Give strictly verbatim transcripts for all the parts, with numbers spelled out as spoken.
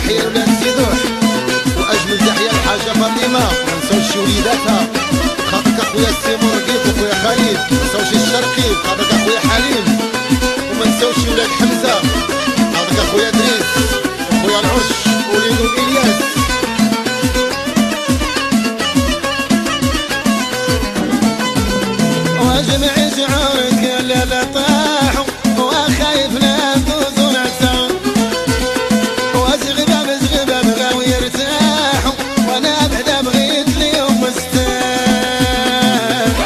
تحيه لولاد سيدوح، واجمل تحيه للحاجه فاطمه، ما نساوش وليداتها، خاطرك اخويا السيمون رقيق واخويا خالد، ما نساوش الشرقي خاطرك اخويا حليم، وما نساوش ولاد حمزه خاطرك اخويا دريس واخويا العرش وليدو الياس. واجمع شعورك يا لا طاحوا وخايف لا تزول عسى، واشغبه بشغبه بغاو يرتاحوا وانا بعدا بغيت ليهم مستاح.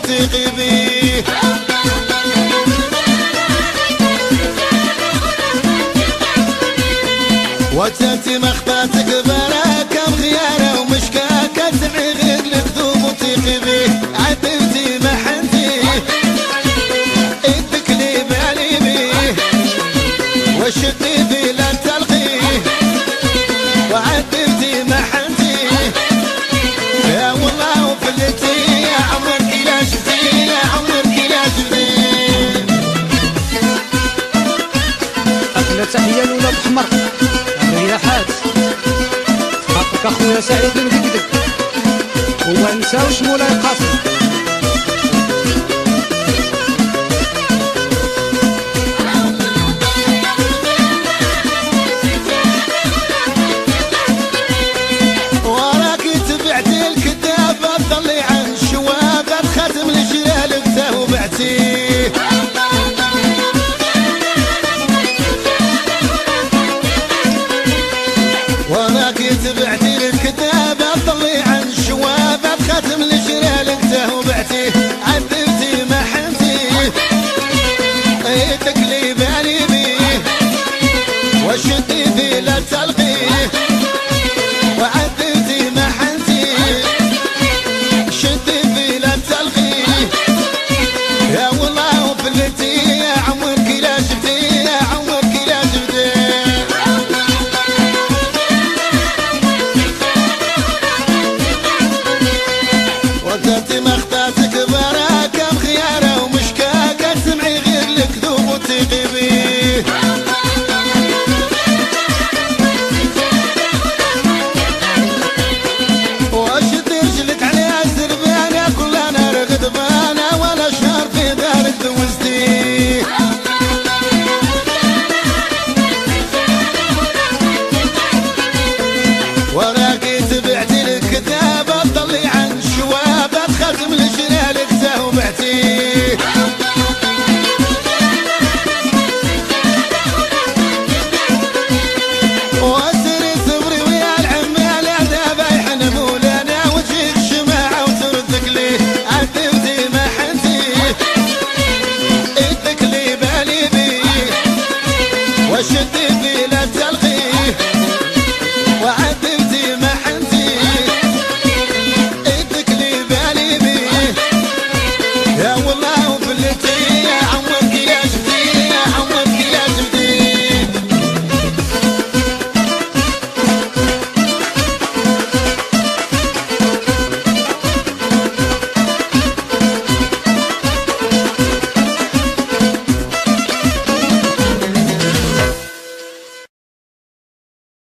وتيقي بيه وتاتي مخباتك براكة مغيانة ومشكاكة تبعي غير الكذوب وتيقي بيه عذبتي محنتي ايدك لي بالي بيه وشدي بيه لا تلقيه وعذبتي محنتي يا والله وفلتي يا عمرك لا شفتي يا عمرك لا شفتي. أكلة تحية لولاد حمر يا حاج حقك اخويا سعيد المدقدق وما نساوش مولاي قاسم. وراكي تبعتي الكتابة تضلي عن شوابة بختم الجلال بتاه وبعتيه وراكي تبعتي الكتابة تضلي عن شوابة بختم الجلال بتاه وبعتيه عذبتي محنتي ايدك لي بالي بيه وشدي فيه لا تلقيه وعذبتي محنتي شدي فيه لا تلقيه يا والله وفلتي يا عمرك لا شفتي يا عمرك لا شفتي. وتاتي مخطاتك برا